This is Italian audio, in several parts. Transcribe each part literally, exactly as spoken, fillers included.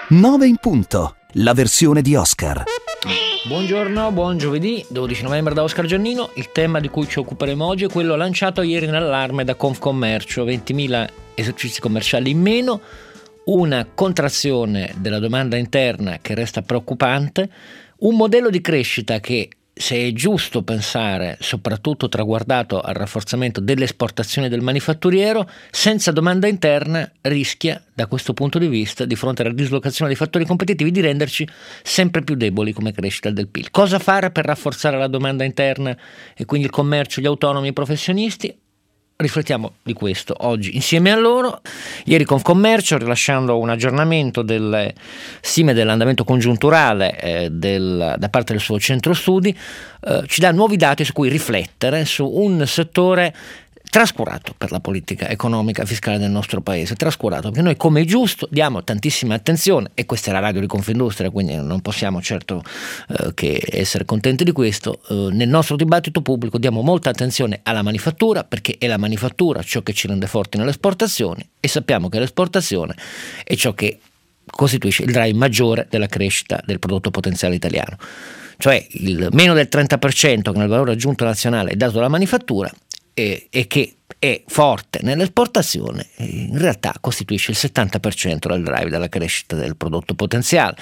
nove in punto, la versione di Oscar. Buongiorno, buon giovedì, dodici novembre da Oscar Giannino. Il tema di cui ci occuperemo oggi è quello lanciato ieri nell'allarme da Confcommercio: ventimila esercizi commerciali in meno, una contrazione della domanda interna che resta preoccupante, un modello di crescita che, se è giusto pensare, soprattutto traguardato al rafforzamento delle esportazioni del manifatturiero, senza domanda interna rischia, da questo punto di vista, di fronte alla dislocazione dei fattori competitivi, di renderci sempre più deboli come crescita del P I L. Cosa fare per rafforzare la domanda interna e quindi il commercio, gli autonomi, i professionisti? Riflettiamo di questo oggi insieme a loro. Ieri Confcommercio, rilasciando un aggiornamento delle stime dell'andamento congiunturale eh, del, da parte del suo centro studi, eh, ci dà nuovi dati su cui riflettere su un settore trascurato per la politica economica e fiscale del nostro paese, trascurato, perché noi, come è giusto, diamo tantissima attenzione, e questa è la radio di Confindustria, quindi non possiamo certo eh, che essere contenti di questo. Eh, nel nostro dibattito pubblico diamo molta attenzione alla manifattura, perché è la manifattura ciò che ci rende forti nelle esportazioni, e sappiamo che l'esportazione è ciò che costituisce il drive maggiore della crescita del prodotto potenziale italiano, cioè il meno del trenta per cento che nel valore aggiunto nazionale è dato dalla manifattura e, e che è forte nell'esportazione, in realtà costituisce il settanta per cento del drive della crescita del prodotto potenziale.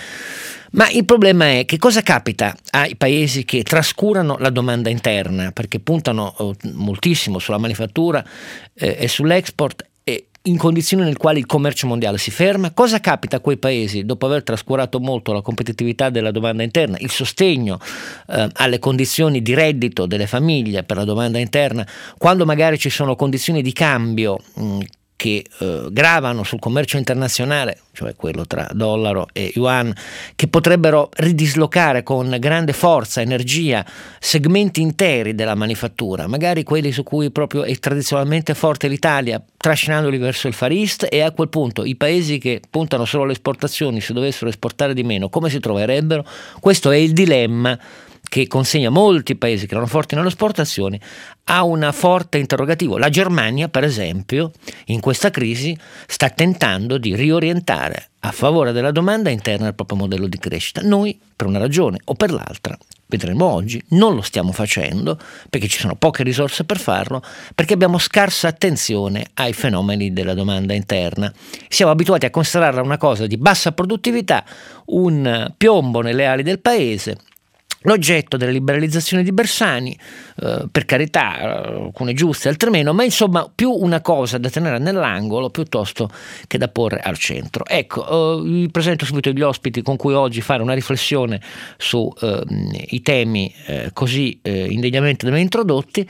Ma il problema è che cosa capita ai paesi che trascurano la domanda interna, perché puntano eh, moltissimo sulla manifattura eh, e sull'export, in condizioni nel quali il commercio mondiale si ferma. Cosa capita a quei paesi dopo aver trascurato molto la competitività della domanda interna, il sostegno eh, alle condizioni di reddito delle famiglie per la domanda interna, quando magari ci sono condizioni di cambio mh, che eh, gravano sul commercio internazionale, cioè quello tra dollaro e yuan, che potrebbero ridislocare con grande forza, energia, segmenti interi della manifattura, magari quelli su cui proprio è tradizionalmente forte l'Italia, trascinandoli verso il Far East, e a quel punto i paesi che puntano solo alle esportazioni, se dovessero esportare di meno, come si troverebbero? Questo è il dilemma che consegna molti paesi che erano forti nelle esportazioni a un forte interrogativo. La Germania, per esempio, in questa crisi sta tentando di riorientare a favore della domanda interna il proprio modello di crescita. Noi, per una ragione o per l'altra, vedremo oggi, non lo stiamo facendo perché ci sono poche risorse per farlo, perché abbiamo scarsa attenzione ai fenomeni della domanda interna. Siamo abituati a considerarla una cosa di bassa produttività, un piombo nelle ali del paese, l'oggetto delle liberalizzazioni di Bersani, eh, per carità, alcune giuste, altre meno, ma insomma più una cosa da tenere nell'angolo piuttosto che da porre al centro. Ecco, eh, vi presento subito gli ospiti con cui oggi fare una riflessione su eh, i temi eh, così eh, indegnamente da me introdotti.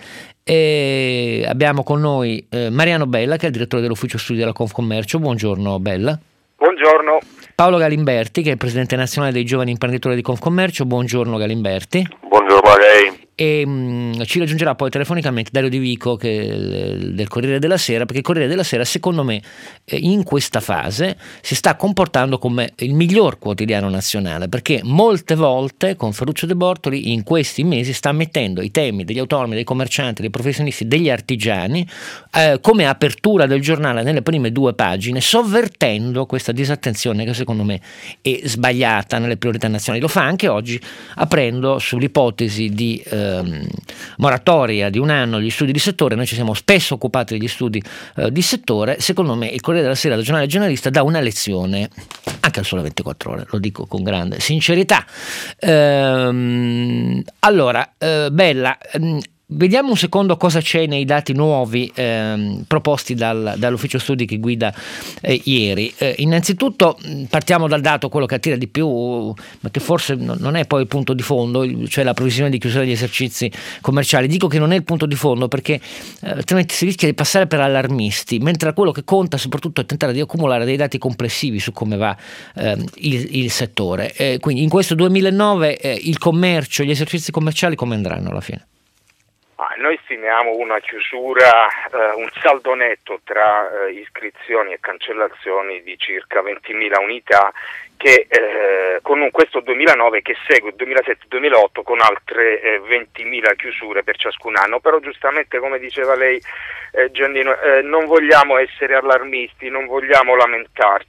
E abbiamo con noi eh, Mariano Bella, che è il direttore dell'ufficio studi della Confcommercio. Buongiorno Bella. Buongiorno. Paolo Galimberti, che è il presidente nazionale dei giovani imprenditori di Confcommercio. Buongiorno Galimberti. Buongiorno a lei. E mh, ci raggiungerà poi telefonicamente Dario Di Vico, che è il, del Corriere della Sera, perché il Corriere della Sera, secondo me, eh, in questa fase si sta comportando come il miglior quotidiano nazionale, perché molte volte con Ferruccio De Bortoli in questi mesi sta mettendo i temi degli autonomi, dei commercianti, dei professionisti, degli artigiani eh, come apertura del giornale nelle prime due pagine, sovvertendo questa disattenzione che secondo me è sbagliata nelle priorità nazionali. Lo fa anche oggi, aprendo sull'ipotesi di eh, moratoria di un anno agli studi di settore. Noi ci siamo spesso occupati degli studi eh, di settore. Secondo me il Corriere della Sera, il giornale generalista, dà una lezione anche al Sole ventiquattro Ore, lo dico con grande sincerità. Ehm, allora, eh, Bella, ehm, vediamo un secondo cosa c'è nei dati nuovi ehm, proposti dal, dall'ufficio studi che guida eh, ieri. Eh, innanzitutto partiamo dal dato, quello che attira di più, ma che forse non è poi il punto di fondo, cioè la previsione di chiusura degli esercizi commerciali. Dico che non è il punto di fondo perché eh, altrimenti si rischia di passare per allarmisti, mentre quello che conta soprattutto è tentare di accumulare dei dati complessivi su come va eh, il, il settore. Eh, quindi in questo duemilanove eh, il commercio, gli esercizi commerciali come andranno alla fine? Ah, noi stimiamo una chiusura, eh, un saldo netto tra eh, iscrizioni e cancellazioni di circa ventimila unità, che eh, con un, questo duemilanove che segue il duemilasette duemilaotto con altre eh, ventimila chiusure per ciascun anno. Però giustamente, come diceva lei eh, Giannino, eh, non vogliamo essere allarmisti, non vogliamo lamentarci,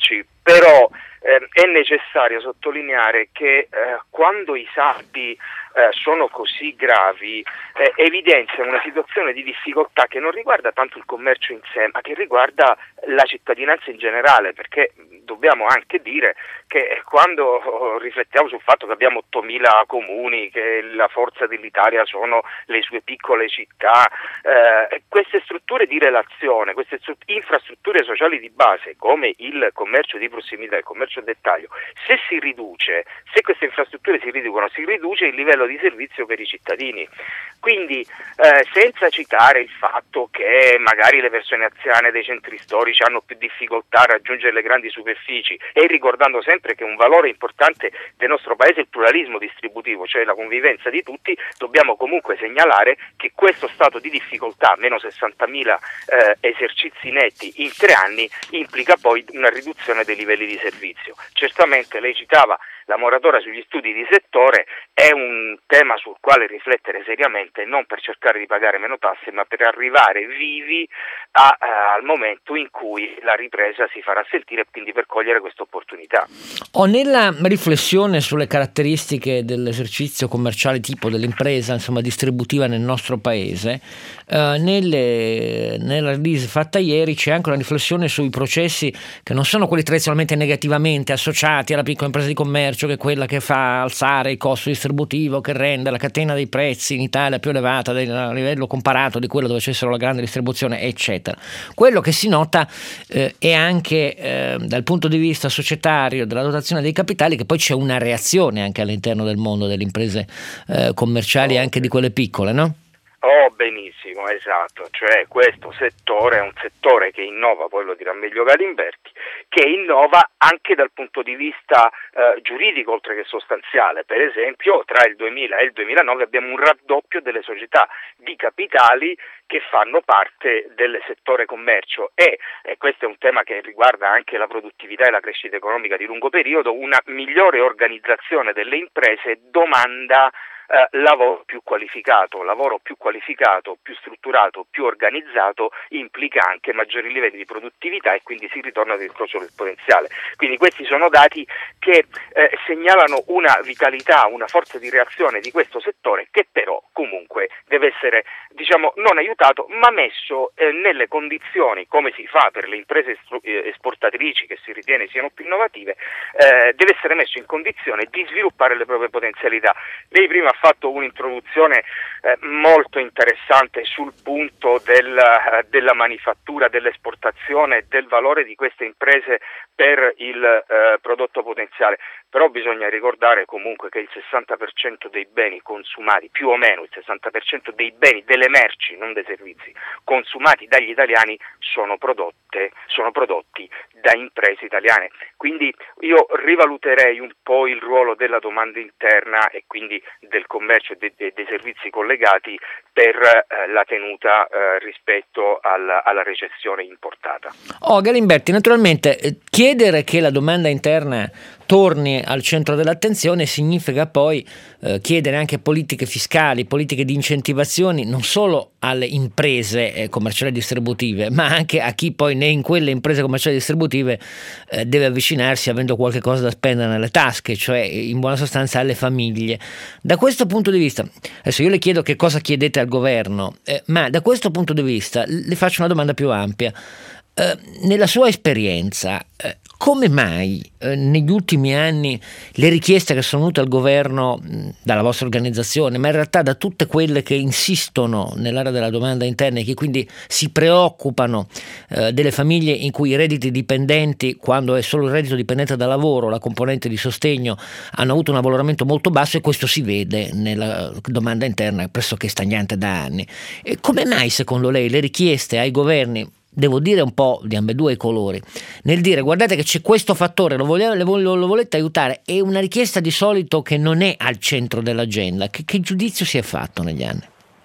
però eh, è necessario sottolineare che eh, quando i saldi eh, sono così gravi eh, evidenzia una situazione di difficoltà che non riguarda tanto il commercio in sé, ma che riguarda la cittadinanza in generale, perché dobbiamo anche dire che quando riflettiamo sul fatto che abbiamo ottomila comuni, che la forza dell'Italia sono le sue piccole città, eh, queste strutture di relazione, queste stru- infrastrutture sociali di base come il commercio di prossimità, il commercio a dettaglio, se si riduce, se queste infrastrutture si riducono, si riduce il livello di servizio per i cittadini. Quindi eh, senza citare il fatto che magari le persone anziane dei centri storici hanno più difficoltà a raggiungere le grandi superfici, e ricordando sempre che un valore importante del nostro paese è il pluralismo distributivo, cioè la convivenza di tutti, dobbiamo comunque segnalare che questo stato di difficoltà, meno sessantamila eh, esercizi netti in tre anni, implica poi una riduzione dei livelli di servizio. Certamente lei citava la moratoria sugli studi di settore, è un tema sul quale riflettere seriamente, non per cercare di pagare meno tasse, ma per arrivare vivi a, a, al momento in cui la ripresa si farà sentire, e quindi per cogliere questa opportunità. Ho nella riflessione sulle caratteristiche dell'esercizio commerciale tipo dell'impresa, insomma, distributiva nel nostro paese, eh, nelle, nella release fatta ieri c'è anche una riflessione sui processi che non sono quelli tradizionalmente negativamente associati alla piccola impresa di commercio, che è quella che fa alzare il costo distributivo, che rende la catena dei prezzi in Italia più elevata del, a livello comparato di quello dove c'è solo la grande distribuzione, eccetera. Quello che si nota eh, è anche eh, dal punto di vista societario della dotazione dei capitali, che poi c'è una reazione anche all'interno del mondo delle imprese eh, commerciali, oh, anche di quelle piccole, no? Oh, benissimo, esatto, cioè questo settore è un settore che innova, poi lo dirà meglio Galimberti, che innova anche dal punto di vista eh, giuridico oltre che sostanziale. Per esempio tra il duemila e il duemilanove abbiamo un raddoppio delle società di capitali che fanno parte del settore commercio e, e questo è un tema che riguarda anche la produttività e la crescita economica di lungo periodo. Una migliore organizzazione delle imprese domanda Eh, lavoro più qualificato, lavoro più qualificato, più strutturato, più organizzato implica anche maggiori livelli di produttività e quindi si ritorna al discorso del potenziale. Quindi questi sono dati che eh, segnalano una vitalità, una forza di reazione di questo settore che però comunque deve essere, diciamo, non aiutato ma messo eh, nelle condizioni, come si fa per le imprese estru- esportatrici che si ritiene siano più innovative, eh, deve essere messo in condizione di sviluppare le proprie potenzialità. Lei prima ha fatto un'introduzione eh, molto interessante sul punto del, eh, della manifattura, dell'esportazione, del valore di queste imprese per il eh, prodotto potenziale, però bisogna ricordare comunque che il sessanta per cento dei beni consumati, più o meno il sessanta per cento dei beni, delle merci, non dei servizi, consumati dagli italiani sono prodotte, sono prodotti da imprese italiane. Quindi io rivaluterei un po' il ruolo della domanda interna e quindi del commercio e de- de- dei servizi collegati per eh, la tenuta eh, rispetto alla, alla recessione importata. Oh, Galimberti, naturalmente eh, chiedere che la domanda interna torni al centro dell'attenzione significa poi eh, chiedere anche politiche fiscali, politiche di incentivazioni non solo alle imprese eh, commerciali distributive, ma anche a chi poi in quelle imprese commerciali distributive eh, deve avvicinarsi avendo qualche cosa da spendere nelle tasche, cioè in buona sostanza alle famiglie. Da questo punto di vista, adesso io le chiedo che cosa chiedete al governo, eh, ma da questo punto di vista le faccio una domanda più ampia. Eh, nella sua esperienza, eh, come mai eh, negli ultimi anni le richieste che sono venute al governo mh, dalla vostra organizzazione, ma in realtà da tutte quelle che insistono nell'area della domanda interna e che quindi si preoccupano eh, delle famiglie in cui i redditi dipendenti, quando è solo il reddito dipendente da lavoro, la componente di sostegno, hanno avuto un avvaloramento molto basso, e questo si vede nella domanda interna pressoché stagnante da anni. E come mai secondo lei le richieste ai governi, devo dire un po' di ambedue i colori, nel dire guardate che c'è questo fattore, lo, voglio, lo, lo volete aiutare, è una richiesta di solito che non è al centro dell'agenda? Che, che giudizio si è fatto negli anni?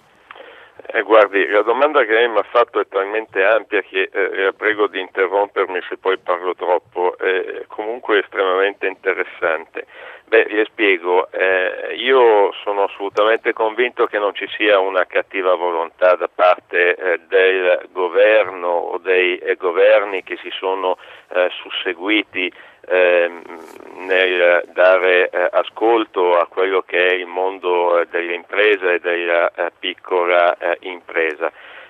Eh, guardi, la domanda che lei mi ha fatto è talmente ampia che eh, la prego di interrompermi se poi parlo troppo, è comunque estremamente interessante. Beh, vi spiego, eh, io sono assolutamente convinto che non ci sia una cattiva volontà da parte eh, del governo o dei eh, governi che si sono eh, susseguiti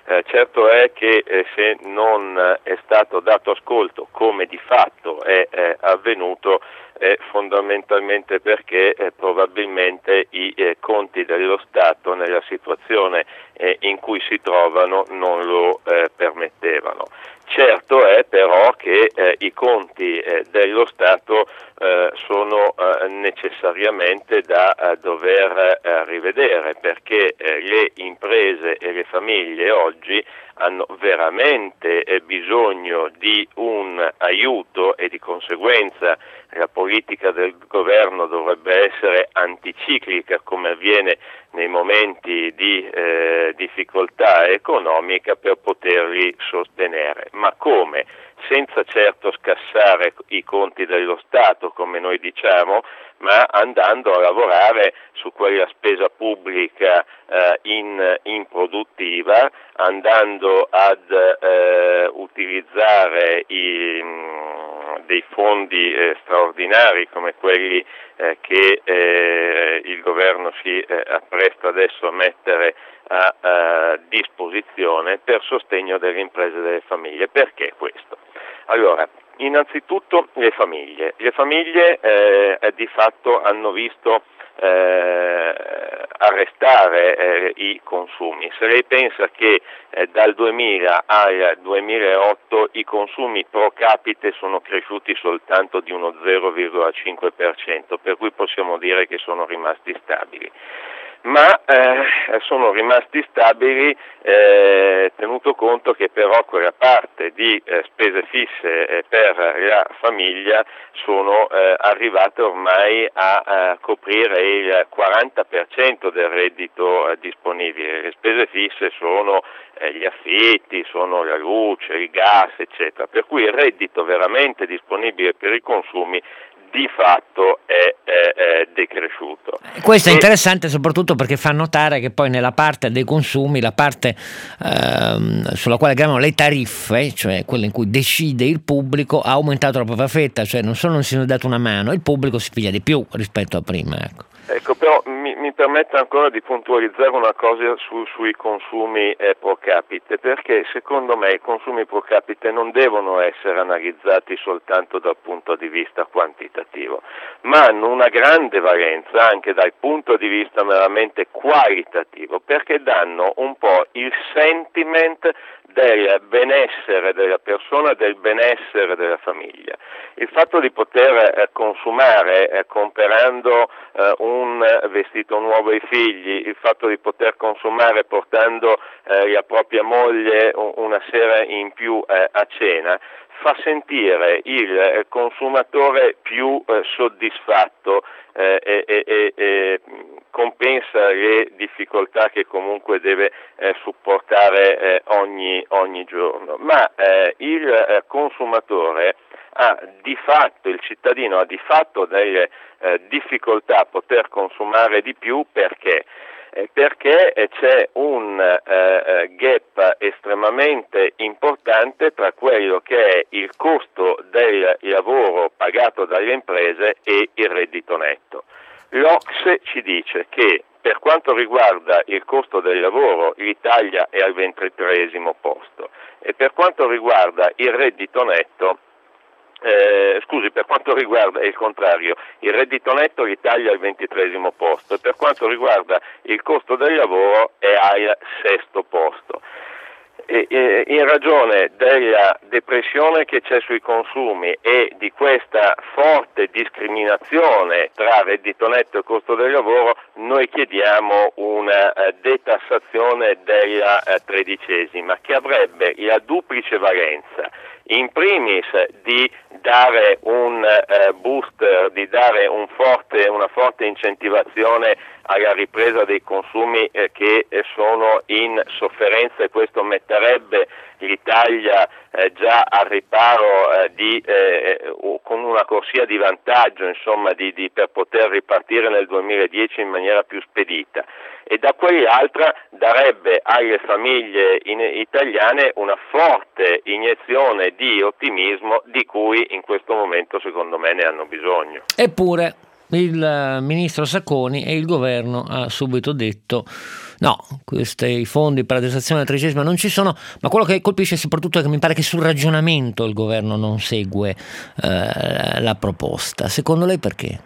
Eh, certo è che eh, se non è stato dato ascolto, come di fatto è eh, avvenuto, è fondamentalmente perché eh, probabilmente i eh, conti dello Stato nella situazione eh, in cui si trovano non lo eh, permettevano. Certo è però che eh, i conti eh, dello Stato eh, sono eh, necessariamente da eh, dover eh, rivedere, perché eh, le imprese e le famiglie oggi hanno veramente eh, bisogno di un aiuto e di conseguenza la politica del governo dovrebbe essere anticiclica, come avviene nei momenti di eh, difficoltà economica, per poterli sostenere. Ma come? Senza certo scassare i conti dello Stato, come noi diciamo, ma andando a lavorare su quella spesa pubblica eh, in, improduttiva, andando ad eh, utilizzare i, mh, dei fondi eh, straordinari come quelli eh, che eh, il governo si eh, appresta adesso a mettere a, a disposizione per sostegno delle imprese e delle famiglie. Perché questo? Allora, innanzitutto le famiglie. Le famiglie eh, di fatto hanno visto eh, arrestare eh, i consumi. Se lei pensa che eh, dal duemila al duemilaotto i consumi pro capite sono cresciuti soltanto di uno zero virgola cinque per cento, per cui possiamo dire che sono rimasti stabili. Ma eh, sono rimasti stabili eh, tenuto conto che però quella parte di eh, spese fisse eh, per la famiglia sono eh, arrivate ormai a, a coprire il quaranta per cento del reddito eh, disponibile. Le spese fisse sono eh, gli affitti, sono la luce, il gas, eccetera, per cui il reddito veramente disponibile per i consumi di fatto è, è, è decresciuto. Questo è interessante soprattutto perché fa notare che poi nella parte dei consumi, la parte ehm, sulla quale gravano le tariffe, cioè quella in cui decide il pubblico, ha aumentato la propria fetta, cioè non solo non si è dato una mano, il pubblico si piglia di più rispetto a prima. Ecco, ecco però mi, mi permette ancora di puntualizzare una cosa su, sui consumi eh, pro capite, perché secondo me i consumi pro capite non devono essere analizzati soltanto dal punto di vista quantitativo, ma hanno una grande valenza anche dal punto di vista meramente qualitativo, perché danno un po' il sentiment del benessere della persona, del benessere della famiglia. Il fatto di poter eh, consumare eh, comprando eh, un vestito nuovo ai figli, il fatto di poter consumare portando eh, la propria moglie una sera in più eh, a cena, fa sentire il eh, consumatore più eh, soddisfatto eh, e, e, e compensa le difficoltà che comunque deve eh, supportare eh, ogni, ogni giorno. Ma eh, il eh, consumatore ha di fatto, il cittadino ha di fatto delle eh, difficoltà a poter consumare di più. Perché? Eh, perché c'è un eh, gap estremamente importante tra quello che è il costo del lavoro pagato dalle imprese e il reddito netto. L'O C S E ci dice che per quanto riguarda il costo del lavoro l'Italia è al ventitreesimo posto e per quanto riguarda il reddito netto Eh, scusi, per quanto riguarda il contrario, il reddito netto l'Italia è al ventitreesimo posto e per quanto riguarda il costo del lavoro è al sesto posto. E, e, in ragione della depressione che c'è sui consumi e di questa forte discriminazione tra reddito netto e costo del lavoro, noi chiediamo una uh, detassazione della uh, tredicesima, che avrebbe la duplice valenza. In primis di dare un eh, booster, di dare un forte, una forte incentivazione alla ripresa dei consumi eh, che eh, sono in sofferenza, e questo metterebbe l'Italia eh, già al riparo eh, di, eh, con una corsia di vantaggio, insomma, di, di, per poter ripartire nel duemiladieci in maniera più spedita. E da quell'altra darebbe alle famiglie in, italiane una forte iniezione di ottimismo di cui in questo momento secondo me ne hanno bisogno. Eppure il ministro Sacconi e il governo ha subito detto No, questi fondi per la detrazione della tredicesima non ci sono, ma quello che colpisce soprattutto è che mi pare che sul ragionamento il governo non segue eh, la proposta. Secondo lei perché?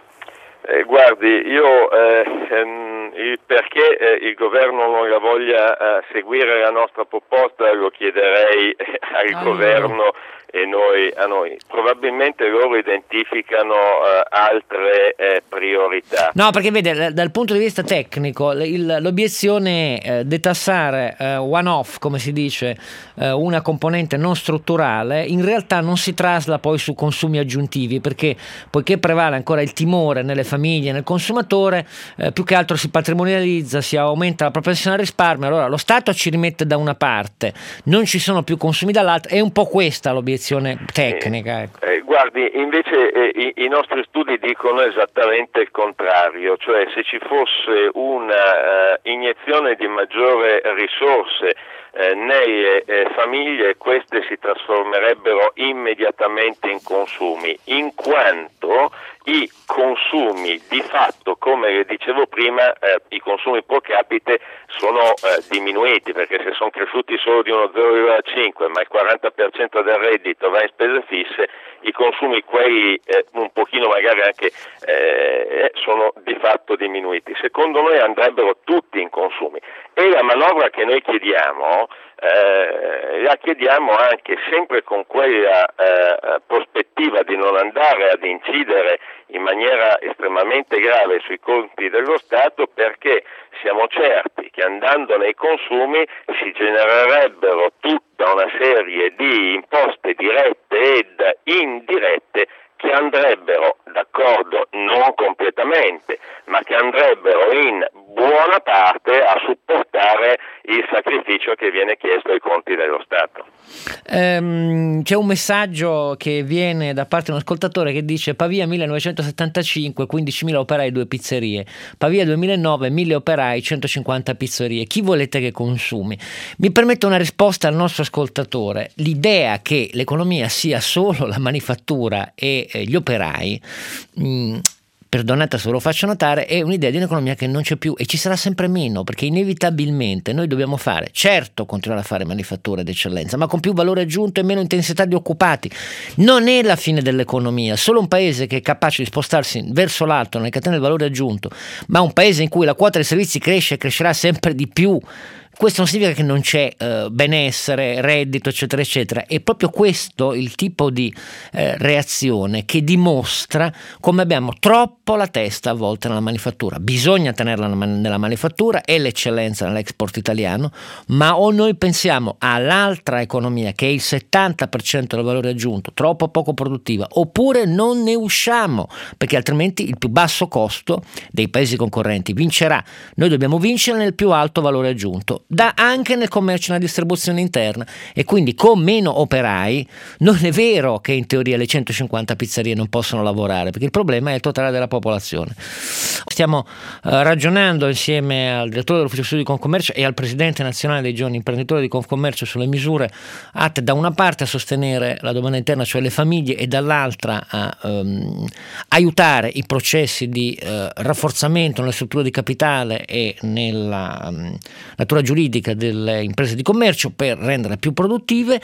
Eh, guardi, io eh, ehm, il perché eh, il governo non la voglia eh, seguire la nostra proposta lo chiederei eh, al ah, governo no. e noi a noi. Probabilmente loro identificano eh, altre eh, priorità. No, perché vede, dal punto di vista tecnico il, l'obiezione è eh, detassare eh, one-off, come si dice, eh, una componente non strutturale, in realtà non si trasla poi su consumi aggiuntivi, perché poiché prevale ancora il timore nelle famiglie, nel consumatore, eh, più che altro si patrimonializza, si aumenta la propensione al risparmio, allora lo Stato ci rimette da una parte, non ci sono più consumi dall'altra, è un po' questa l'obiezione tecnica. Ecco. Eh, guardi, invece eh, i, i nostri studi dicono esattamente il contrario, cioè se ci fosse una uh, iniezione di maggiore risorse Eh, nelle eh, famiglie, queste si trasformerebbero immediatamente in consumi, in quanto i consumi di fatto, come le dicevo prima, eh, i consumi pro capite sono eh, diminuiti, perché se sono cresciuti solo di uno zero virgola cinque ma il quaranta per cento del reddito va in spese fisse, i consumi quelli eh, un pochino magari anche eh, sono di fatto diminuiti. Secondo noi andrebbero tutti in consumi e la manovra che noi chiediamo eh, la chiediamo anche sempre con quella eh, prospettiva di non andare ad incidere in maniera estremamente grave sui conti dello Stato, perché siamo certi che andando nei consumi si genererebbero tutta una serie di imposte dirette ed indirette che andrebbero, d'accordo, non completamente, ma che andrebbero in buona parte a supportare il sacrificio che viene chiesto ai conti dello Stato. Um, c'è un messaggio che viene da parte di un ascoltatore che dice: Pavia millenovecentosettantacinque, quindicimila operai, due pizzerie. Pavia duemilanove, mille operai, centocinquanta pizzerie. Chi volete che consumi? Mi permetto una risposta al nostro ascoltatore. L'idea che l'economia sia solo la manifattura e eh, gli operai, mh, perdonate se ve lo faccio notare, è un'idea di un'economia che non c'è più e ci sarà sempre meno, perché inevitabilmente noi dobbiamo fare, certo, continuare a fare manifatture d'eccellenza, ma con più valore aggiunto e meno intensità di occupati. Non è la fine dell'economia, solo un paese che è capace di spostarsi verso l'alto nelle catene del valore aggiunto, ma un paese in cui la quota dei servizi cresce e crescerà sempre di più. Questo non significa che non c'è eh, benessere, reddito, eccetera, eccetera. È proprio questo il tipo di eh, reazione che dimostra come abbiamo troppo la testa a volte nella manifattura. Bisogna tenerla nella manifattura, è l'eccellenza nell'export italiano, ma o noi pensiamo all'altra economia che è il settanta per cento del valore aggiunto, troppo poco produttiva, oppure non ne usciamo, perché altrimenti il più basso costo dei paesi concorrenti vincerà. Noi dobbiamo vincere nel più alto valore aggiunto, da anche nel commercio e nella distribuzione interna, e quindi con meno operai non è vero che in teoria le centocinquanta pizzerie non possono lavorare, perché il problema è il totale della popolazione. Stiamo eh, ragionando insieme al direttore dell'Ufficio Studi di Confcommercio e al presidente nazionale dei giovani imprenditori di Confcommercio sulle misure atte da una parte a sostenere la domanda interna, cioè le famiglie, e dall'altra a um, aiutare i processi di uh, rafforzamento nelle strutture di capitale e nella um, natura giuridica delle imprese di commercio per renderle più produttive.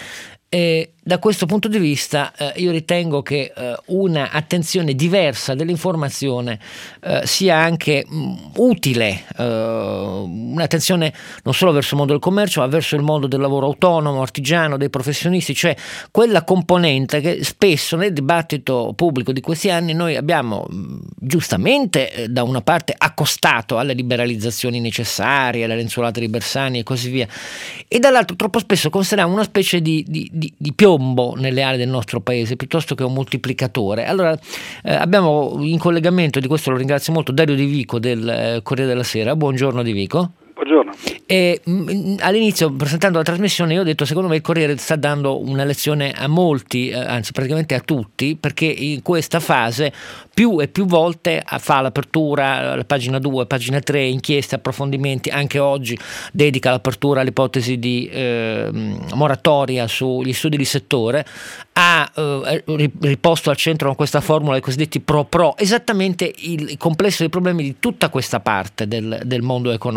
E da questo punto di vista eh, io ritengo che eh, una attenzione diversa dell'informazione eh, sia anche mh, utile, eh, un'attenzione non solo verso il mondo del commercio ma verso il mondo del lavoro autonomo, artigiano, dei professionisti, cioè quella componente che spesso nel dibattito pubblico di questi anni noi abbiamo mh, giustamente eh, da una parte accostato alle liberalizzazioni necessarie, alle lenzuolate di Bersani e così via, e dall'altro troppo spesso consideriamo una specie di, di Di, di piombo nelle aree del nostro paese piuttosto che un moltiplicatore. Allora eh, abbiamo in collegamento, di questo lo ringrazio molto, Dario Di Vico del eh, Corriere della Sera. Buongiorno Di Vico. Buongiorno. E, mh, all'inizio, presentando la trasmissione, io ho detto: secondo me il Corriere sta dando una lezione a molti, eh, anzi praticamente a tutti, perché in questa fase più e più volte fa l'apertura, la pagina due, pagina tre, inchieste, approfondimenti. Anche oggi dedica l'apertura all'ipotesi di eh, moratoria sugli studi di settore. Ha eh, riposto al centro con questa formula i cosiddetti pro-pro, esattamente il complesso dei problemi di tutta questa parte del, del mondo economico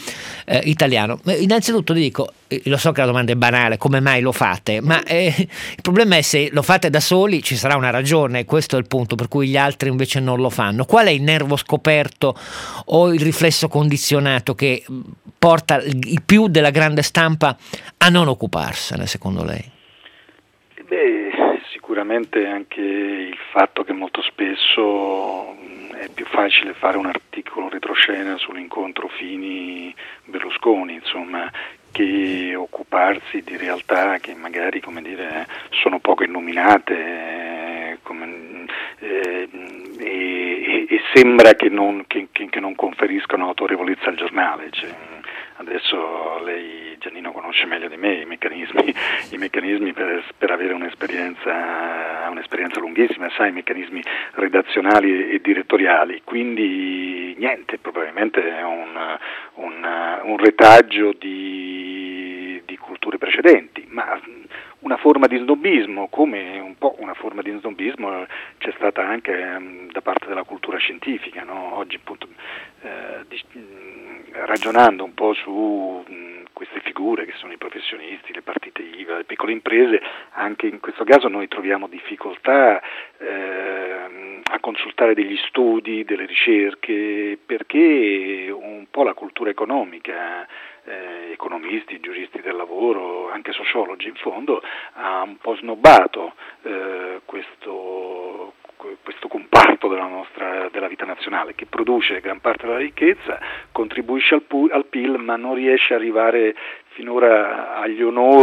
eh, italiano. Innanzitutto dico, lo so che la domanda è banale, come mai lo fate? Ma eh, il problema è se lo fate da soli ci sarà una ragione, e questo è il punto per cui gli altri invece non lo fanno. Qual è il nervo scoperto o il riflesso condizionato che porta il più della grande stampa a non occuparsene, secondo lei? Beh, sicuramente anche il fatto che molto spesso è più facile fare un articolo retroscena sull'incontro Fini-Berlusconi, insomma, che occuparsi di realtà che magari, come dire, sono poco illuminate, eh, come, eh, e, e sembra che non, che, che non conferiscano autorevolezza al giornale. Cioè, adesso lei, Giannino, conosce meglio di me i meccanismi, i meccanismi per, per avere un'esperienza, un'esperienza lunghissima, sa, i meccanismi redazionali e direttoriali, quindi niente, probabilmente è un, un, un retaggio di, di culture precedenti, ma una forma di snobismo, come un po' una forma di snobismo c'è stata anche um, da parte della cultura scientifica, no? Oggi appunto eh, di, ragionando un po' su mh, queste figure che sono i professionisti, le partite I V A, le piccole imprese, anche in questo caso noi troviamo difficoltà eh, a consultare degli studi, delle ricerche, perché un po' la cultura economica, eh, economisti, giuristi del lavoro, anche sociologi in fondo, ha un po' snobbato eh, questo questo comparto della nostra della vita nazionale, che produce gran parte della ricchezza, contribuisce al, pu- al P I L, ma non riesce ad arrivare finora agli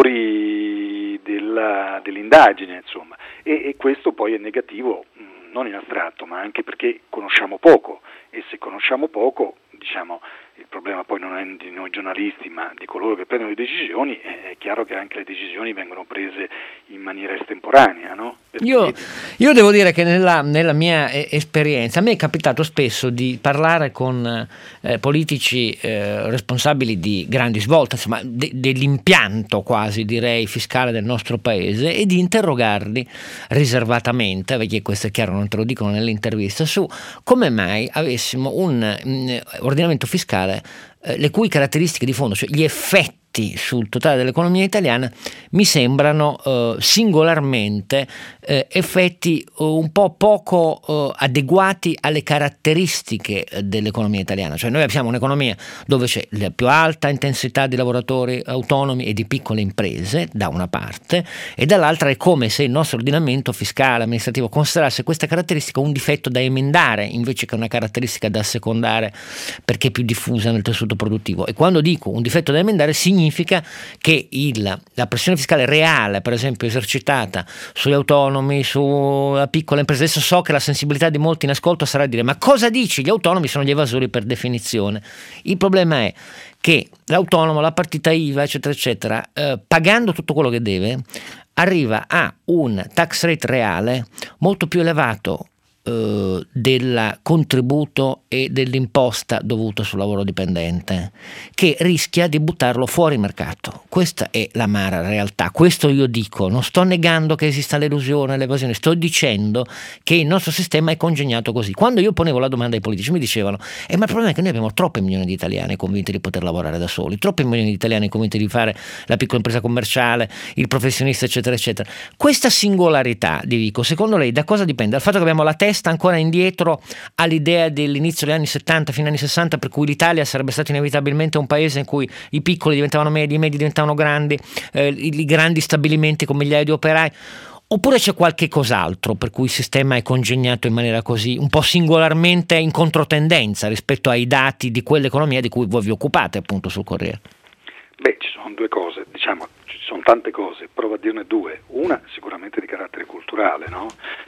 onori della, dell'indagine, insomma, e, e questo poi è negativo mh, non in astratto, ma anche perché conosciamo poco, e se conosciamo poco, diciamo, il problema poi non è di noi giornalisti, ma di coloro che prendono le decisioni. È chiaro che anche le decisioni vengono prese in maniera estemporanea, no? Io, io devo dire che nella, nella mia eh, esperienza a me è capitato spesso di parlare con eh, politici eh, responsabili di grandi svolte, insomma de, dell'impianto quasi, direi, fiscale del nostro paese, e di interrogarli riservatamente, perché questo è chiaro, non te lo dicono nell'intervista, su come mai avessimo un mh, ordinamento fiscale eh, le cui caratteristiche di fondo, cioè gli effetti sul totale dell'economia italiana, mi sembrano eh, singolarmente eh, effetti un po' poco eh, adeguati alle caratteristiche dell'economia italiana. Cioè noi abbiamo un'economia dove c'è la più alta intensità di lavoratori autonomi e di piccole imprese da una parte, e dall'altra è come se il nostro ordinamento fiscale amministrativo considerasse questa caratteristica un difetto da emendare invece che una caratteristica da assecondare perché è più diffusa nel tessuto produttivo. E quando dico un difetto da emendare significa significa che il, la pressione fiscale reale, per esempio esercitata sugli autonomi, sulla piccola impresa, adesso so che la sensibilità di molti in ascolto sarà dire: ma cosa dici? Gli autonomi sono gli evasori per definizione. Il problema è che l'autonomo, la partita I V A, eccetera eccetera, eh, pagando tutto quello che deve, arriva a un tax rate reale molto più elevato eh, del contributo e dell'imposta dovuta sul lavoro dipendente, che rischia di buttarlo fuori mercato. Questa è l'amara realtà. Questo io dico, non sto negando che esista l'elusione, l'evasione, sto dicendo che il nostro sistema è congegnato così. Quando io ponevo la domanda ai politici mi dicevano: eh, ma il problema è che noi abbiamo troppe milioni di italiani convinti di poter lavorare da soli, troppi milioni di italiani convinti di fare la piccola impresa commerciale, il professionista, eccetera eccetera. Questa singolarità, dico, secondo lei da cosa dipende? Dal fatto che abbiamo la testa ancora indietro all'idea dell'inizio degli anni settanta fino agli anni sessanta, per cui l'Italia sarebbe stato inevitabilmente un paese in cui i piccoli diventavano medi, i medi diventavano grandi, eh, i, i grandi stabilimenti con migliaia di operai? Oppure c'è qualche cos'altro per cui il sistema è congegnato in maniera così un po' singolarmente in controtendenza rispetto ai dati di quell'economia di cui voi vi occupate appunto sul Corriere? Beh, ci sono due cose, diciamo, ci sono tante cose, provo a dirne due. Una sicuramente di carattere culturale, no?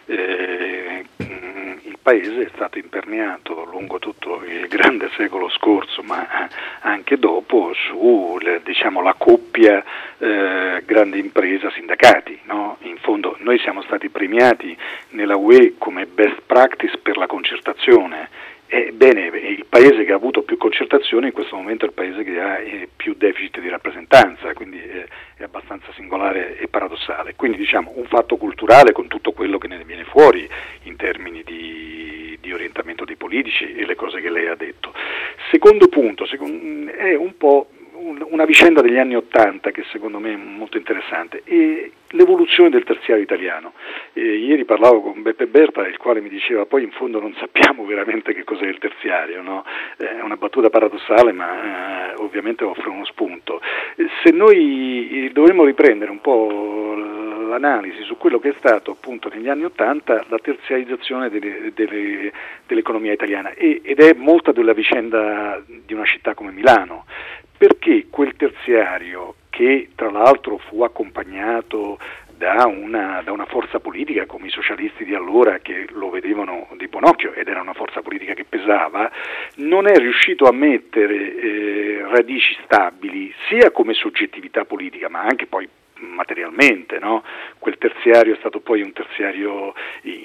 Eh, il paese è stato imperniato lungo tutto il grande secolo scorso, ma anche dopo, su, diciamo, la coppia eh, grande impresa sindacati, no? In fondo noi siamo stati premiati nella U E come best practice per la concertazione. Ebbene, il paese che ha avuto più concertazione in questo momento è il paese che ha eh, più deficit di rappresentanza, quindi è, è abbastanza singolare e paradossale. Quindi diciamo un fatto culturale con tutto quello che ne viene fuori in termini di, di orientamento dei politici e le cose che lei ha detto. Secondo punto, secondo, è un po' una vicenda degli anni Ottanta che secondo me è molto interessante, e l'evoluzione del terziario italiano. Eh, ieri parlavo con Beppe Berta, il quale mi diceva poi in fondo non sappiamo veramente che cos'è il terziario, no? È una battuta paradossale, ma eh, ovviamente offre uno spunto. Eh, se noi dovremmo riprendere un po' l'analisi su quello che è stato appunto negli anni Ottanta la terziarizzazione delle, delle, dell'economia italiana, e, ed è molta della vicenda di una città come Milano, perché quel terziario, che tra l'altro fu accompagnato da una, da una forza politica come i socialisti di allora, che lo vedevano di buon occhio ed era una forza politica che pesava, non è riuscito a mettere eh, radici stabili sia come soggettività politica ma anche poi materialmente, no? Quel terziario è stato poi un terziario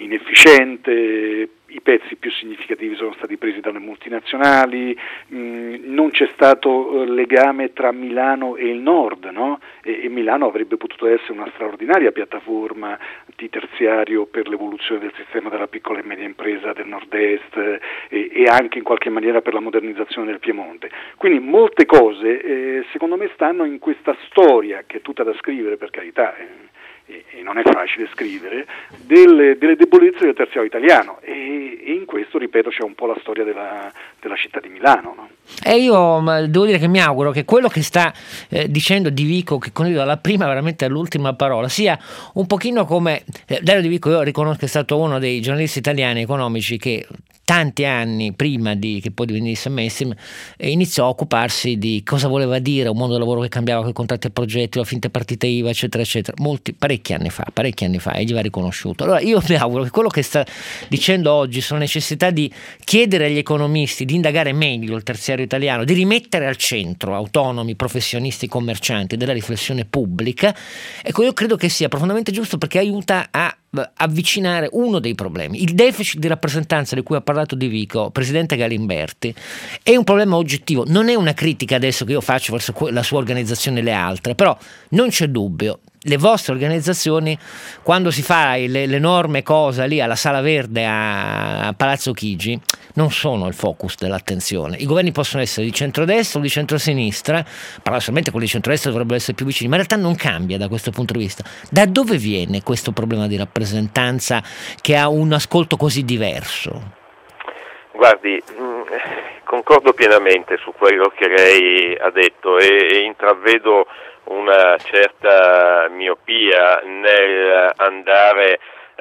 inefficiente, i pezzi più significativi sono stati presi dalle multinazionali, mh, non c'è stato legame tra Milano e il nord, no? e, e Milano avrebbe potuto essere una straordinaria piattaforma di terziario per l'evoluzione del sistema della piccola e media impresa del nord-est e, e anche in qualche maniera per la modernizzazione del Piemonte. Quindi molte cose eh, secondo me stanno in questa storia, che è tutta da scrivere per carità, eh, e non è facile scrivere, delle, delle debolezze del terziario italiano, e, e in questo, ripeto, c'è un po' la storia della, della città di Milano, no? E io devo dire che mi auguro che quello che sta eh, dicendo Di Vico, che condivido dalla prima veramente all'ultima parola, sia un pochino come eh, Dario Di Vico. Io riconosco che è stato uno dei giornalisti italiani economici che tanti anni prima di che poi divenisse mainstream eh, iniziò a occuparsi di cosa voleva dire un mondo del lavoro che cambiava con i contratti a progetti, la finta partita I V A, eccetera eccetera, molti parecchi anni fa, parecchi anni fa, e gli va riconosciuto. Allora io mi auguro che quello che sta dicendo oggi sulla necessità di chiedere agli economisti di indagare meglio il terziario italiano, di rimettere al centro autonomi, professionisti, commercianti della riflessione pubblica, ecco, io credo che sia profondamente giusto, perché aiuta a avvicinare uno dei problemi. Il deficit di rappresentanza di cui ha parlato Di Vico, presidente Galimberti, è un problema oggettivo, non è una critica adesso che io faccio verso la sua organizzazione e le altre, però non c'è dubbio, le vostre organizzazioni, quando si fa l'enorme cosa lì alla Sala Verde a Palazzo Chigi, non sono il focus dell'attenzione. I governi possono essere di centrodestra o di centrosinistra, paradossalmente quelli di centrodestra dovrebbero essere più vicini, ma in realtà non cambia da questo punto di vista. Da dove viene questo problema di rappresentanza che ha un ascolto così diverso? Guardi, mh, concordo pienamente su quello che lei ha detto, e, e intravedo una certa miopia nel andare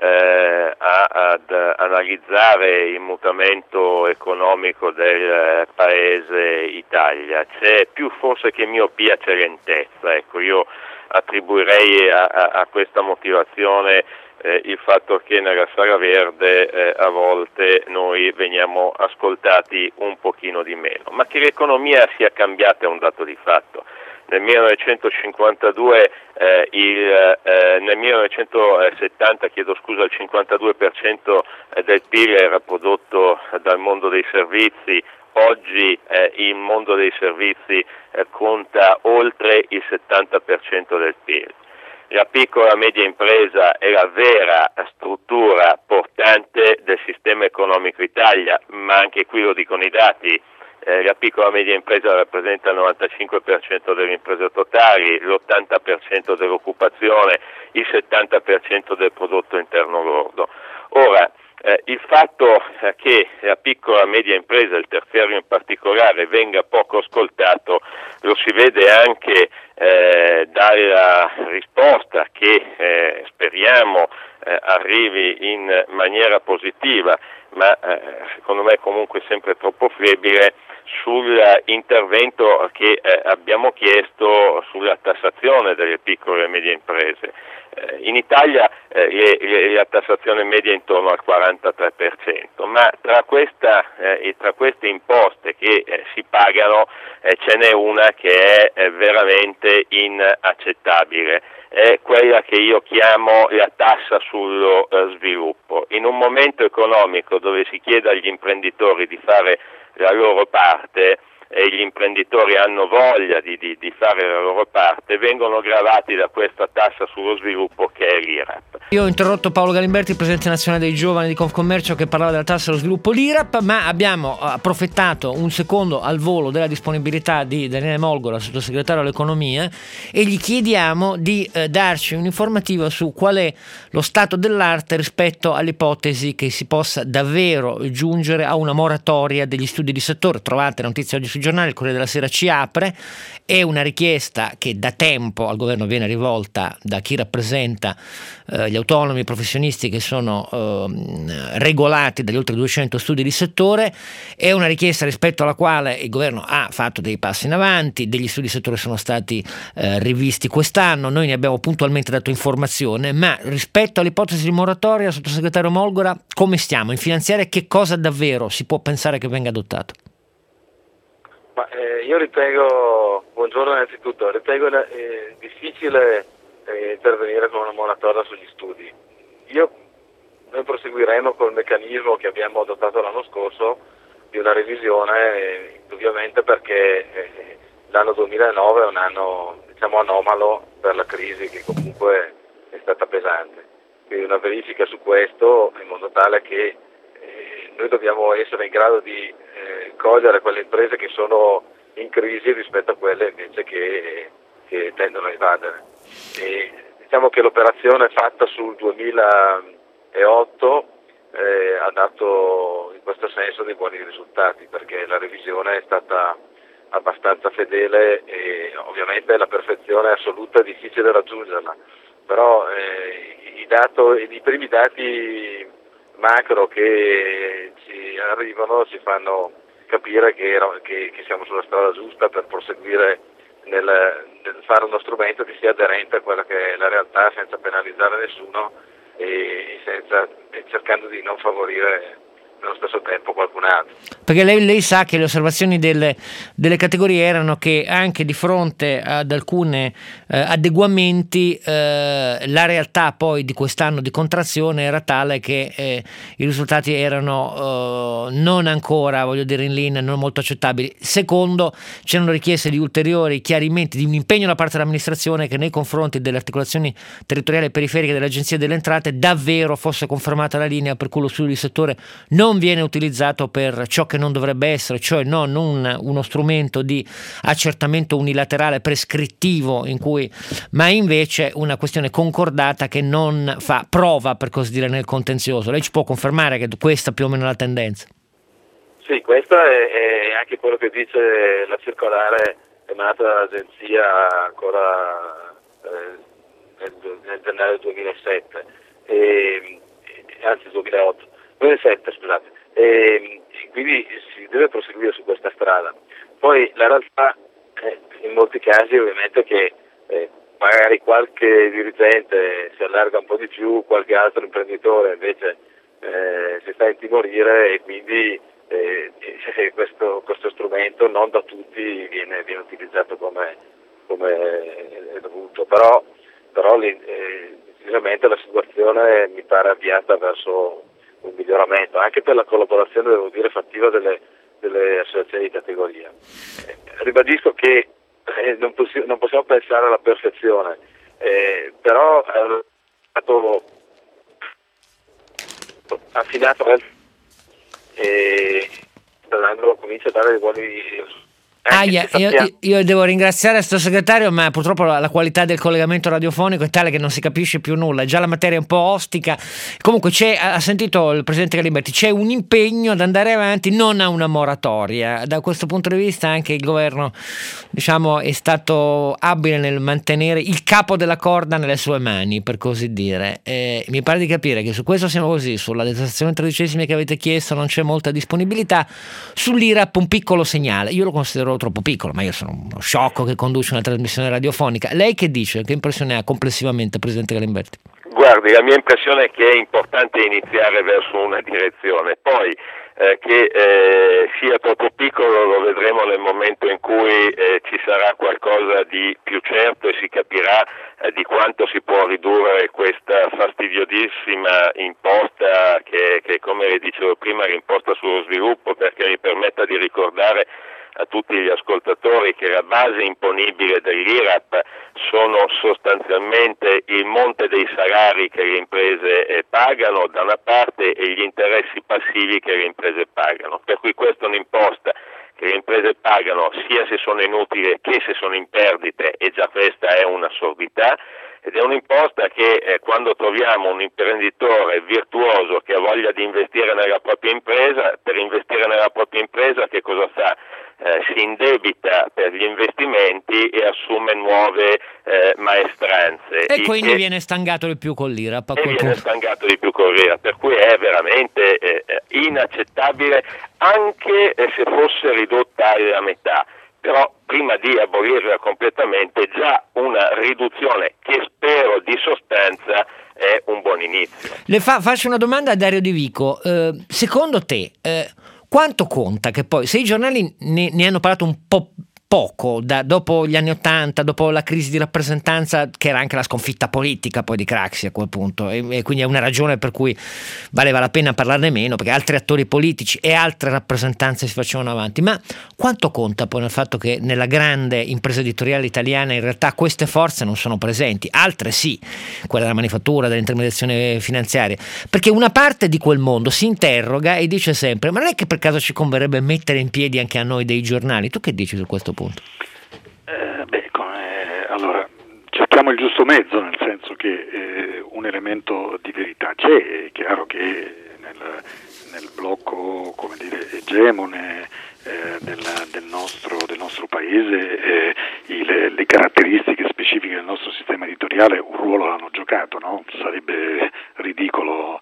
eh, a, ad analizzare il mutamento economico del paese Italia. C'è più forse che miopia, c'è lentezza. Ecco, io attribuirei a, a, a questa motivazione eh, il fatto che nella Sala Verde eh, a volte noi veniamo ascoltati un pochino di meno, ma che l'economia sia cambiata è un dato di fatto. Nel millenovecentocinquantadue, eh, il, eh, nel millenovecentosettanta, chiedo scusa, il cinquantadue per cento del P I L era prodotto dal mondo dei servizi. Oggi eh, il mondo dei servizi eh, conta oltre il settanta per cento del P I L. La piccola e media impresa è la vera struttura portante del sistema economico Italia, ma anche qui lo dicono i dati. Eh, la piccola e media impresa rappresenta il novantacinque per cento delle imprese totali, l'ottanta per cento dell'occupazione, il settanta per cento del prodotto interno lordo. Ora, eh, il fatto eh, che la piccola e media impresa, il terziario in particolare, venga poco ascoltato, lo si vede anche eh, dalla risposta che eh, speriamo eh, arrivi in maniera positiva, ma eh, secondo me comunque sempre troppo flebile, sull'intervento che eh, abbiamo chiesto sulla tassazione delle piccole e medie imprese. Eh, in Italia eh, le, le, la tassazione media è intorno al quarantatré per cento, ma tra, questa, eh, tra queste imposte che eh, si pagano eh, ce n'è una che è eh, veramente inaccettabile. È quella che io chiamo la tassa sullo eh, sviluppo. In un momento economico dove si chiede agli imprenditori di fare la loro parte, e gli imprenditori hanno voglia di, di, di fare la loro parte, vengono gravati da questa tassa sullo sviluppo che è l'I R A P. Io ho interrotto Paolo Galimberti, presidente nazionale dei giovani di Confcommercio, che parlava della tassa allo sviluppo l'I R A P, ma abbiamo approfittato un secondo al volo della disponibilità di Daniele Molgora, sottosegretario all'economia, e gli chiediamo di eh, darci un'informativa su qual è lo stato dell'arte rispetto all'ipotesi che si possa davvero giungere a una moratoria degli studi di settore. Trovate notizie oggi sui giornali, il Corriere della Sera ci apre, è una richiesta che da tempo al governo viene rivolta da chi rappresenta eh, gli autonomi, i professionisti che sono eh, regolati dagli oltre duecento studi di settore. È una richiesta rispetto alla quale il governo ha fatto dei passi in avanti, degli studi di settore sono stati eh, rivisti quest'anno, noi ne abbiamo puntualmente dato informazione, ma rispetto all'ipotesi di moratoria, sottosegretario Molgora, come stiamo? In finanziaria che cosa davvero si può pensare che venga adottato? Ma, eh, io ritengo, buongiorno innanzitutto, ritengo eh, difficile eh, intervenire con una moratoria sugli studi. Io, noi proseguiremo col meccanismo che abbiamo adottato l'anno scorso di una revisione, eh, ovviamente perché eh, l'anno duemilanove è un anno, diciamo, anomalo per la crisi che comunque è stata pesante. Quindi una verifica su questo in modo tale che eh, noi dobbiamo essere in grado di eh, cogliere quelle imprese che sono in crisi rispetto a quelle invece che, che tendono a evadere. E diciamo che l'operazione fatta sul duemilaotto eh, ha dato in questo senso dei buoni risultati, perché la revisione è stata abbastanza fedele e ovviamente la perfezione assoluta è difficile raggiungerla, però eh, i, dato, i primi dati macro che ci arrivano ci fanno capire che, che, che siamo sulla strada giusta per proseguire nel, nel fare uno strumento che sia aderente a quella che è la realtà senza penalizzare nessuno e, senza, e cercando di non favorire nello stesso tempo qualcun altro. Perché lei, lei sa che le osservazioni delle, delle categorie erano che anche di fronte ad alcuni eh, adeguamenti eh, la realtà poi di quest'anno di contrazione era tale che eh, i risultati erano eh, non ancora, voglio dire, in linea, non molto accettabili. Secondo, c'erano richieste di ulteriori chiarimenti, di un impegno da parte dell'amministrazione che nei confronti delle articolazioni territoriali e periferiche dell'Agenzia delle Entrate davvero fosse confermata la linea per cui lo studio di settore non viene utilizzato per ciò che non dovrebbe essere, cioè non un, uno strumento di accertamento unilaterale prescrittivo in cui, ma invece una questione concordata che non fa prova, per così dire, nel contenzioso. Lei ci può confermare che questa più o meno è la tendenza? Sì, questa è, è anche quello che dice la circolare emanata dall'agenzia ancora eh, nel, nel gennaio duemilasette, e, anzi duemilaotto. duemilasette, scusate, e quindi si deve proseguire su questa strada. Poi la realtà eh, in molti casi ovviamente che eh, magari qualche dirigente si allarga un po' di più, qualche altro imprenditore invece eh, si sta a intimorire e quindi eh, questo, questo strumento non da tutti viene, viene utilizzato come, come è dovuto, però, però eh, decisamente la situazione mi pare avviata verso un miglioramento, anche per la collaborazione, devo dire, fattiva delle, delle associazioni di categoria. Eh, ribadisco che eh, non, possi- non possiamo pensare alla perfezione, eh, però è stato affinato e comincia a dare dei buoni risultati. Ah, io, io devo ringraziare questo segretario, ma purtroppo la, la qualità del collegamento radiofonico è tale che non si capisce più nulla, già la materia è un po' ostica. Comunque c'è, ha sentito il presidente Galimberti, c'è un impegno ad andare avanti, non a una moratoria. Da questo punto di vista anche il governo, diciamo, è stato abile nel mantenere il capo della corda nelle sue mani, per così dire. Eh, mi pare di capire che su questo siamo così, sulla detassazione tredicesima che avete chiesto non c'è molta disponibilità, sull'I R A P un piccolo segnale, io lo considero troppo piccolo, ma io sono uno sciocco che conduce una trasmissione radiofonica. Lei che dice? Che impressione ha complessivamente, presidente Galimberti? Guardi, la mia impressione è che è importante iniziare verso una direzione, poi eh, che eh, sia troppo piccolo lo vedremo nel momento in cui eh, ci sarà qualcosa di più certo e si capirà eh, di quanto si può ridurre questa fastidiosissima imposta che, che, come le dicevo prima, è l'imposta sullo sviluppo, perché mi permetta di ricordare a tutti gli ascoltatori che la base imponibile dell'I R A P sono sostanzialmente il monte dei salari che le imprese eh, pagano da una parte e gli interessi passivi che le imprese pagano, per cui questa è un'imposta che le imprese pagano sia se sono inutili che se sono in perdite, e già questa è un'assurdità, ed è un'imposta che eh, quando troviamo un imprenditore virtuoso che ha voglia di investire nella propria impresa, per investire nella propria impresa che cosa fa? Eh, si indebita per gli investimenti e assume nuove eh, maestranze. E quindi che, viene stangato di più con l'I R A P. E viene punto. stangato di più con l'I R A P, per cui è veramente eh, inaccettabile anche eh, se fosse ridotta alla metà. Però prima di abolirla completamente, già una riduzione che spero di sostanza è un buon inizio. Le fa, faccio una domanda a Dario Di Vico. Eh, secondo te eh, quanto conta che poi, se i giornali ne, ne hanno parlato un po' poco da, dopo gli anni Ottanta, dopo la crisi di rappresentanza, che era anche la sconfitta politica poi di Craxi a quel punto, e, e quindi è una ragione per cui valeva la pena parlarne meno, perché altri attori politici e altre rappresentanze si facevano avanti. Ma quanto conta poi nel fatto che nella grande impresa editoriale italiana in realtà queste forze non sono presenti, altre sì, quella della manifattura, dell'intermediazione finanziaria, perché una parte di quel mondo si interroga e dice sempre: ma non è che per caso ci converrebbe mettere in piedi anche a noi dei giornali? Tu che dici su questo punto? Eh, beh, come, allora cerchiamo il giusto mezzo, nel senso che eh, un elemento di verità c'è. È chiaro che nel, nel blocco, come dire, egemone eh, del, del, nostro, del nostro paese eh, il, le caratteristiche specifiche del nostro sistema editoriale un ruolo l'hanno giocato, no? Sarebbe ridicolo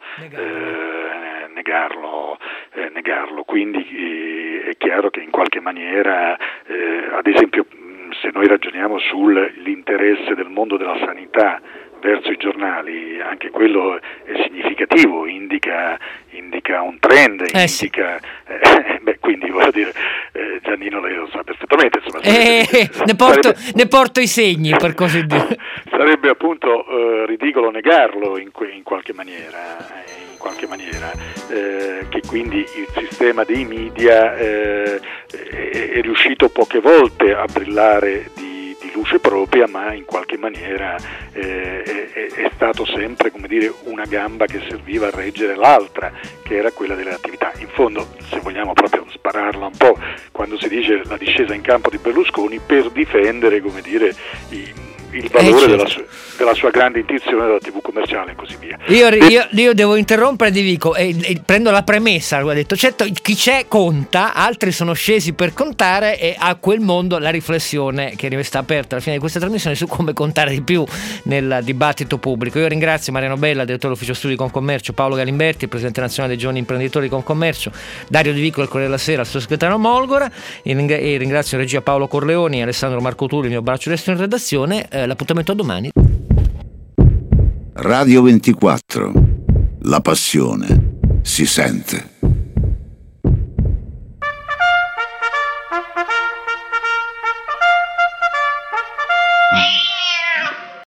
eh, negarlo, eh, negarlo. Quindi eh, è chiaro che in qualche maniera, eh, ad esempio, se noi ragioniamo sull'interesse del mondo della sanità verso i giornali, anche quello è significativo, indica, indica un trend, eh indica, sì. eh, beh, quindi voglio dire, eh, Giannino lei lo sa perfettamente, insomma, eh, sarebbe, ne, porto, sarebbe, ne porto i segni, per così dire. Sarebbe appunto eh, ridicolo negarlo in, in qualche maniera, in qualche maniera, eh, che quindi il sistema dei media eh, è, è riuscito poche volte a brillare di di luce propria, ma in qualche maniera eh, è, è stato sempre, come dire, una gamba che serviva a reggere l'altra, che era quella delle attività. In fondo, se vogliamo proprio spararla un po', quando si dice la discesa in campo di Berlusconi per difendere, come dire, i il valore eh certo. della, sua, della sua grande intuizione della tivù commerciale e così via. Io, io, io devo interrompere Di Vico e, e prendo la premessa. Lui ha detto: certo, chi c'è conta, altri sono scesi per contare, e a quel mondo la riflessione che resta aperta alla fine di questa trasmissione su come contare di più nel dibattito pubblico. Io ringrazio Mariano Bella, direttore dell'ufficio studi Confcommercio, Paolo Galimberti, presidente nazionale dei giovani imprenditori di Confcommercio, Dario Di Vico del Corriere della Sera, il suo segretario Molgora, e ringrazio in regia Paolo Corleoni e Alessandro Marco Tulli, il mio braccio destro in redazione. Eh, l'appuntamento a domani. Radio ventiquattro, la passione si sente.